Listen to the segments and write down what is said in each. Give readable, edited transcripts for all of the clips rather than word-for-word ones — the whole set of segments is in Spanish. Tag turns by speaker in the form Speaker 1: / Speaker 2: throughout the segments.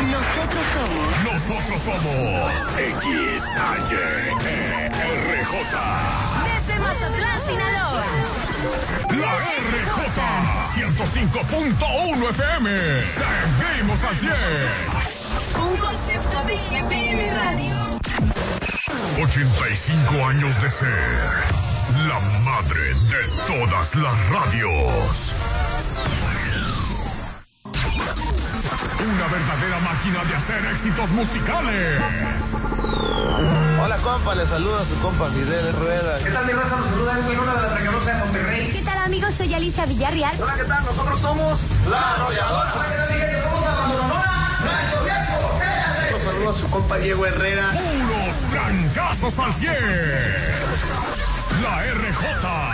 Speaker 1: Nosotros somos XHERJ.
Speaker 2: Desde Mazatlán, Sinaloa.
Speaker 1: La RJ 105.1 FM. Seguimos al 100.
Speaker 2: Un concepto de GPM Radio.
Speaker 1: 85 años de ser la madre de todas las radios. Una verdadera máquina de hacer éxitos musicales.
Speaker 3: Hola compa, le saluda a su compa Fidel Rueda.
Speaker 4: ¿Qué tal mi raza? Nos saluda Edwin Luna de la Tracalosa de Monterrey.
Speaker 5: ¿Qué tal amigos? Soy Alicia Villarreal.
Speaker 4: Hola, ¿qué tal? Nosotros somos La Arrolladora. Hola, ¿qué tal mi gente? Somos La Bandolonona. ¡Blanco Viejo! ¡Quédate! Nos saluda a su compa Diego Herrera.
Speaker 1: Puros trancazos al 100. La RJ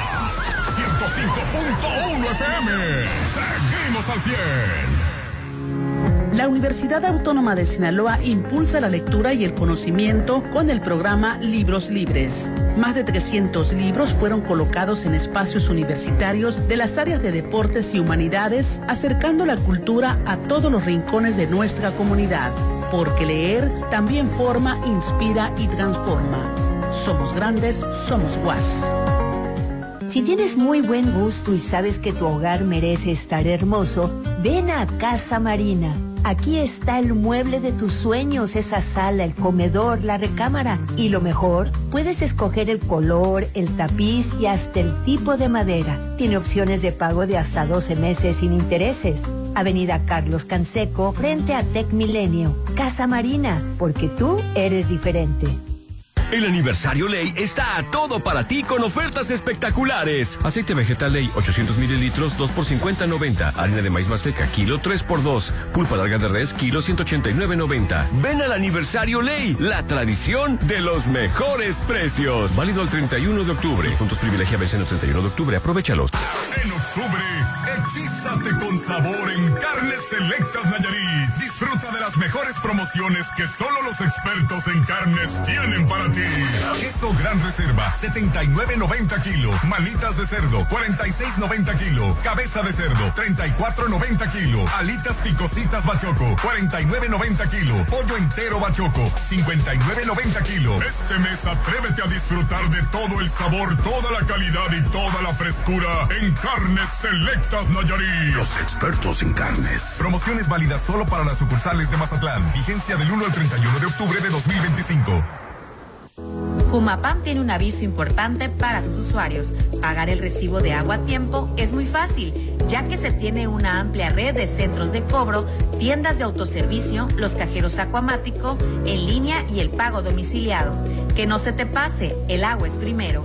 Speaker 1: 105.1 FM. Seguimos al 100.
Speaker 6: La Universidad Autónoma de Sinaloa impulsa la lectura y el conocimiento con el programa Libros Libres. Más de 300 libros fueron colocados en espacios universitarios de las áreas de deportes y humanidades, acercando la cultura a todos los rincones de nuestra comunidad. Porque leer también forma, inspira y transforma. Somos grandes, somos UAS.
Speaker 7: Si tienes muy buen gusto y sabes que tu hogar merece estar hermoso, ven a Casa Marina. Aquí está el mueble de tus sueños, esa sala, el comedor, la recámara. Y lo mejor, puedes escoger el color, el tapiz y hasta el tipo de madera. Tiene opciones de pago de hasta 12 meses sin intereses. Avenida Carlos Canseco, frente a Tec Milenio. Casa Marina, porque tú eres diferente.
Speaker 8: El aniversario Ley está a todo para ti con ofertas espectaculares. Aceite vegetal Ley, 800 mililitros, 2 por 50.90. Harina de maíz maseca, kilo 3 por 2. Pulpa larga de res, kilo 189.90. Ven al aniversario Ley, la tradición de los mejores precios. Válido el 31 de octubre. Los puntos privilegia vencen el 31 de octubre. Aprovechalos.
Speaker 1: En octubre, hechízate con sabor en Carnes Selectas Nayarit. Disfruta de las mejores promociones que solo los expertos en carnes tienen para ti. Queso Gran Reserva, 79.90 kilo. Manitas de cerdo, 46.90 kilo. Cabeza de cerdo, 34.90 kilo. Alitas picositas bachoco, 49.90 kilo. Pollo entero bachoco, 59.90 kilo. Este mes atrévete a disfrutar de todo el sabor, toda la calidad y toda la frescura en Carnes Selectas Nayarit. Los expertos en carnes. Promociones válidas solo para las sucursales de Mazatlán. Vigencia del 1 al 31 de octubre de 2025.
Speaker 9: Jumapam tiene un aviso importante para sus usuarios. Pagar el recibo de agua a tiempo es muy fácil, ya que se tiene una amplia red de centros de cobro, tiendas de autoservicio, los cajeros Acuamático, en línea y el pago domiciliado. Que no se te pase, el agua es primero.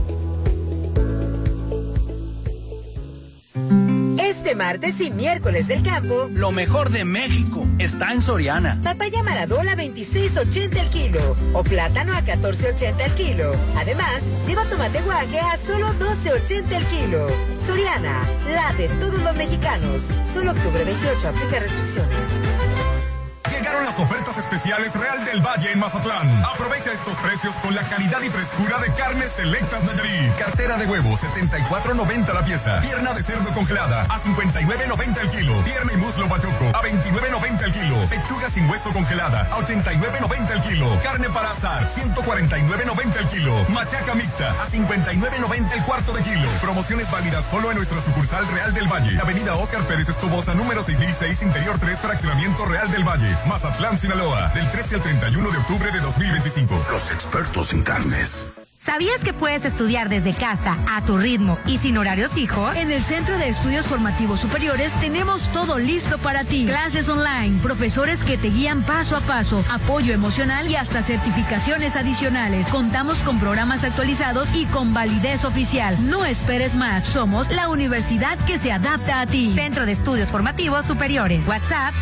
Speaker 10: Este martes y miércoles del campo,
Speaker 11: lo mejor de México está en Soriana.
Speaker 10: Papaya Maradola a 26.80 el kilo o plátano a 14.80 el kilo. Además, lleva tomate guaje a solo 12.80 el kilo. Soriana, la de todos los mexicanos. Solo octubre 28, aplica restricciones.
Speaker 1: Llegaron las ofertas especiales Real del Valle en Mazatlán. Aprovecha estos precios con la calidad y frescura de Carnes Selectas Nayarit. Cartera de huevo, 74.90 la pieza. Pierna de cerdo congelada, a 59.90 el kilo. Pierna y muslo bachoco, a 29.90 el kilo. Pechuga sin hueso congelada, a 89.90 el kilo. Carne para asar, 149.90 el kilo. Machaca mixta, a 59.90 el cuarto de kilo. Promociones válidas solo en nuestra sucursal Real del Valle. Avenida Óscar Pérez Escobosa, número 6006, Interior 3, Fraccionamiento Real del Valle. Mazatlán, Sinaloa, del 13 al 31 de octubre de 2025. Los expertos en carnes.
Speaker 12: ¿Sabías que puedes estudiar desde casa, a tu ritmo y sin horarios fijos? En el Centro de Estudios Formativos Superiores tenemos todo listo para ti. Clases online, profesores que te guían paso a paso, apoyo emocional y hasta certificaciones adicionales. Contamos con programas actualizados y con validez oficial. No esperes más. Somos la universidad que se adapta a ti. Centro de Estudios Formativos Superiores. WhatsApp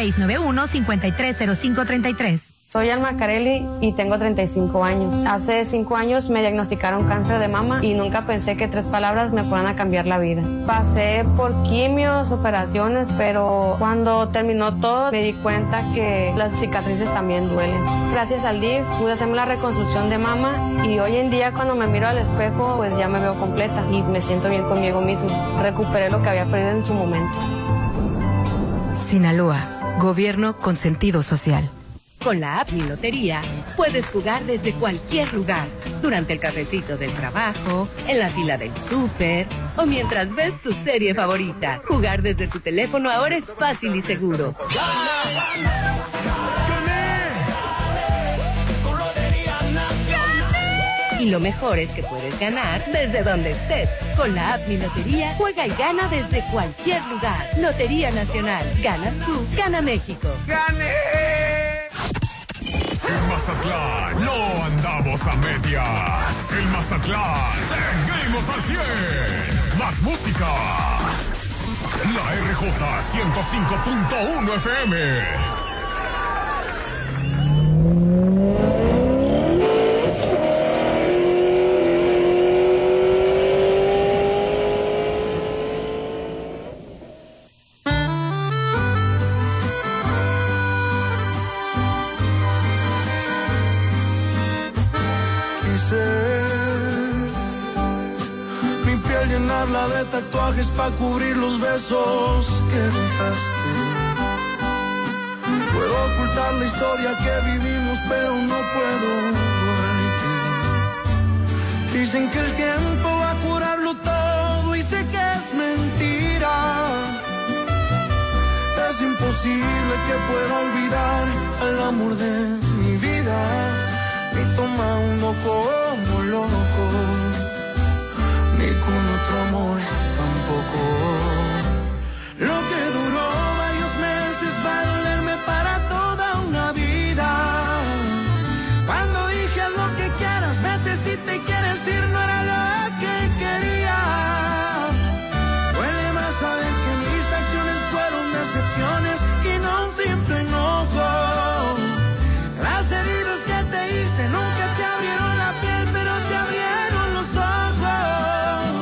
Speaker 12: 6691-530533.
Speaker 13: Soy Alma Carelli y tengo 35 años. Hace 5 años me diagnosticaron cáncer de mama y nunca pensé que 3 palabras me fueran a cambiar la vida. Pasé por quimios, operaciones, pero cuando terminó todo me di cuenta que las cicatrices también duelen. Gracias al DIF pude hacerme la reconstrucción de mama y hoy en día cuando me miro al espejo pues ya me veo completa y me siento bien conmigo misma. Recuperé lo que había perdido en su momento.
Speaker 14: Sinaloa,
Speaker 12: Gobierno con sentido social.
Speaker 14: Con la app Mi Lotería puedes jugar desde cualquier lugar, durante el cafecito del trabajo, en la fila del súper o mientras ves tu serie favorita. Jugar desde tu teléfono ahora es fácil y seguro. Y lo mejor es que puedes ganar desde donde estés. Con la app Mi Lotería, juega y gana desde cualquier lugar. Lotería Nacional. Ganas tú, gana México.
Speaker 1: ¡Gané! En Mazatlán no andamos a medias. En Mazatlán seguimos al 100. Más música. La RJ 105.1 FM.
Speaker 15: Llenarla de tatuajes para cubrir los besos que dejaste. Puedo ocultar la historia que vivimos, pero no puedo borrarte. Dicen que el tiempo va a curarlo todo y sé que es mentira. Es imposible que pueda olvidar al amor de mi vida. Ni toma uno como loco, ni con otro amor tampoco. Lo que duró varios meses va a dolerme para toda una vida. Cuando dije haz lo que quieras, vete si te quieres ir, no era lo que quería. Duele más saber que mis acciones fueron decepciones y no un simple enojo. Las heridas que te hice nunca te abrieron la piel, pero te abrieron los ojos.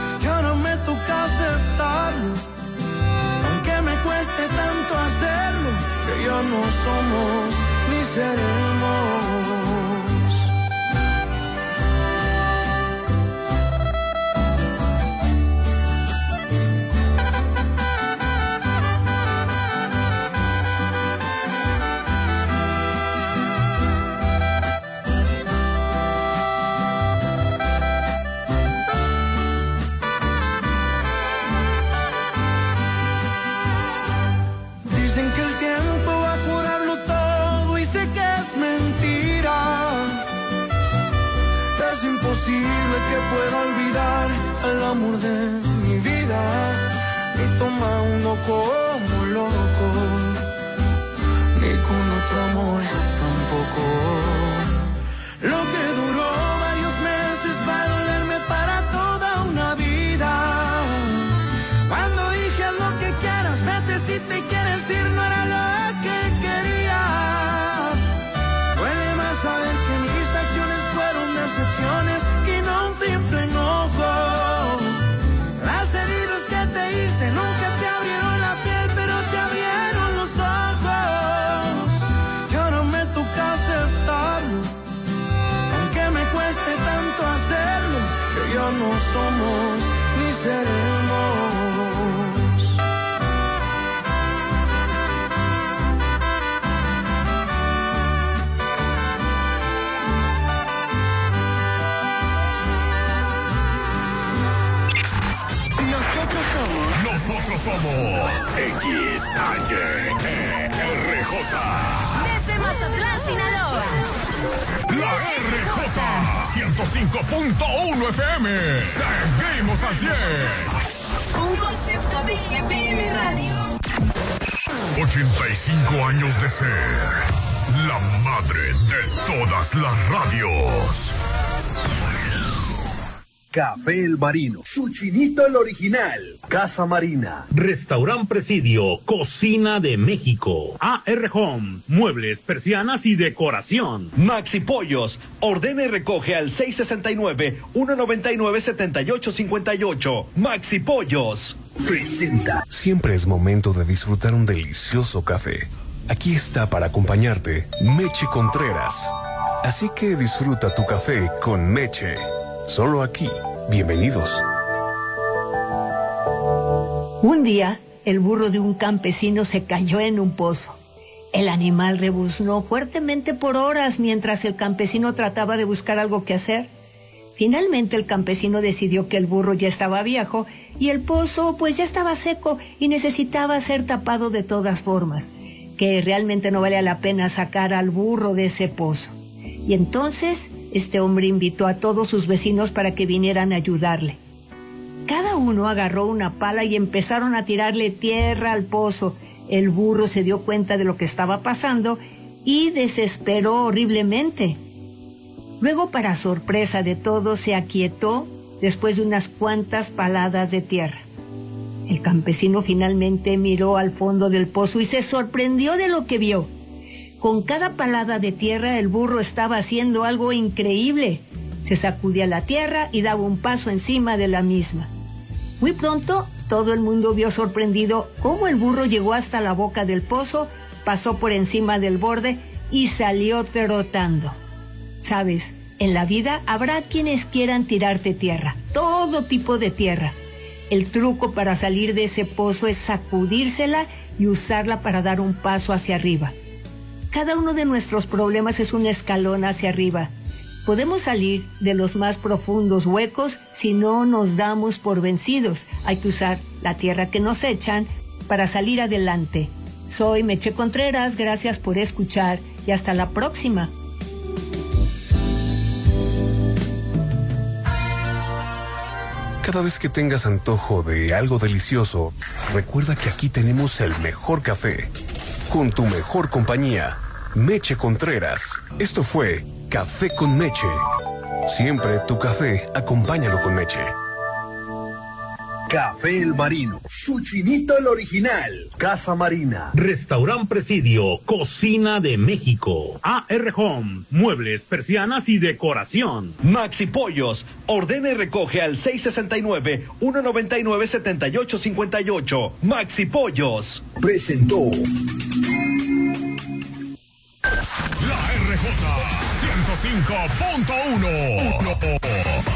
Speaker 15: Aceptarlo, aunque me cueste tanto hacerlo, que ya no somos ni seremos. Imposible que pueda olvidar al amor de mi vida, ni toma uno como loco, ni con otro amor tampoco. Lo que duró varios meses va a dolerme para toda una vida. Cuando dije haz lo que quieras, vete si te quieres ir, no era lo que quería. Duele más saber que mis acciones fueron decepciones y no un simple enojo. Las heridas que te hice nunca te abrieron la piel, pero te abrieron los ojos. Y ahora me toca aceptarlo, aunque me cueste tanto hacerlo, que ya no somos ni seremos.
Speaker 1: Nosotros somos XHERJ.
Speaker 2: Desde Mazatlán, Sinaloa.
Speaker 1: La RJ 105.1 FM. Seguimos al 100.
Speaker 2: Un concepto de GPM Radio.
Speaker 1: 85 años de ser la madre de todas las radios.
Speaker 16: Café El Marino, su chinito el original, Casa Marina,
Speaker 17: Restaurant Presidio, Cocina de México, AR Home, muebles, persianas y decoración.
Speaker 18: Maxi Pollos, ordena y recoge al 669-199-7858. Maxi Pollos
Speaker 16: presenta.
Speaker 19: Siempre es momento de disfrutar un delicioso café. Aquí está para acompañarte Meche Contreras. Así que disfruta tu café con Meche. Solo aquí. Bienvenidos.
Speaker 7: Un día, el burro de un campesino se cayó en un pozo. El animal rebuznó fuertemente por horas mientras el campesino trataba de buscar algo que hacer. Finalmente el campesino decidió que el burro ya estaba viejo y el pozo pues ya estaba seco y necesitaba ser tapado de todas formas, que realmente no valía la pena sacar al burro de ese pozo. Y entonces este hombre invitó a todos sus vecinos para que vinieran a ayudarle. Cada uno agarró una pala y empezaron a tirarle tierra al pozo. El burro se dio cuenta de lo que estaba pasando y desesperó horriblemente. Luego, para sorpresa de todos, se aquietó después de unas cuantas paladas de tierra. El campesino finalmente miró al fondo del pozo y se sorprendió de lo que vio. Con cada palada de tierra, el burro estaba haciendo algo increíble. Se sacudía la tierra y daba un paso encima de la misma. Muy pronto, todo el mundo vio sorprendido cómo el burro llegó hasta la boca del pozo, pasó por encima del borde y salió trotando. Sabes, en la vida habrá quienes quieran tirarte tierra, todo tipo de tierra. El truco para salir de ese pozo es sacudírsela y usarla para dar un paso hacia arriba. Cada uno de nuestros problemas es un escalón hacia arriba. Podemos salir de los más profundos huecos si no nos damos por vencidos. Hay que usar la tierra que nos echan para salir adelante. Soy Meche Contreras, gracias por escuchar y hasta la próxima.
Speaker 19: Cada vez que tengas antojo de algo delicioso, recuerda que aquí tenemos el mejor café. Con tu mejor compañía, Meche Contreras. Esto fue Café con Meche. Siempre tu café, acompáñalo con Meche.
Speaker 16: Café El Marino, su chinito el original, Casa Marina.
Speaker 17: Restaurant Presidio, Cocina de México. AR Home, muebles, persianas y decoración.
Speaker 18: Maxi Pollos, ordena y recoge al 669-199-7858. Maxi Pollos.
Speaker 16: Presentó
Speaker 1: la RJ 105.1.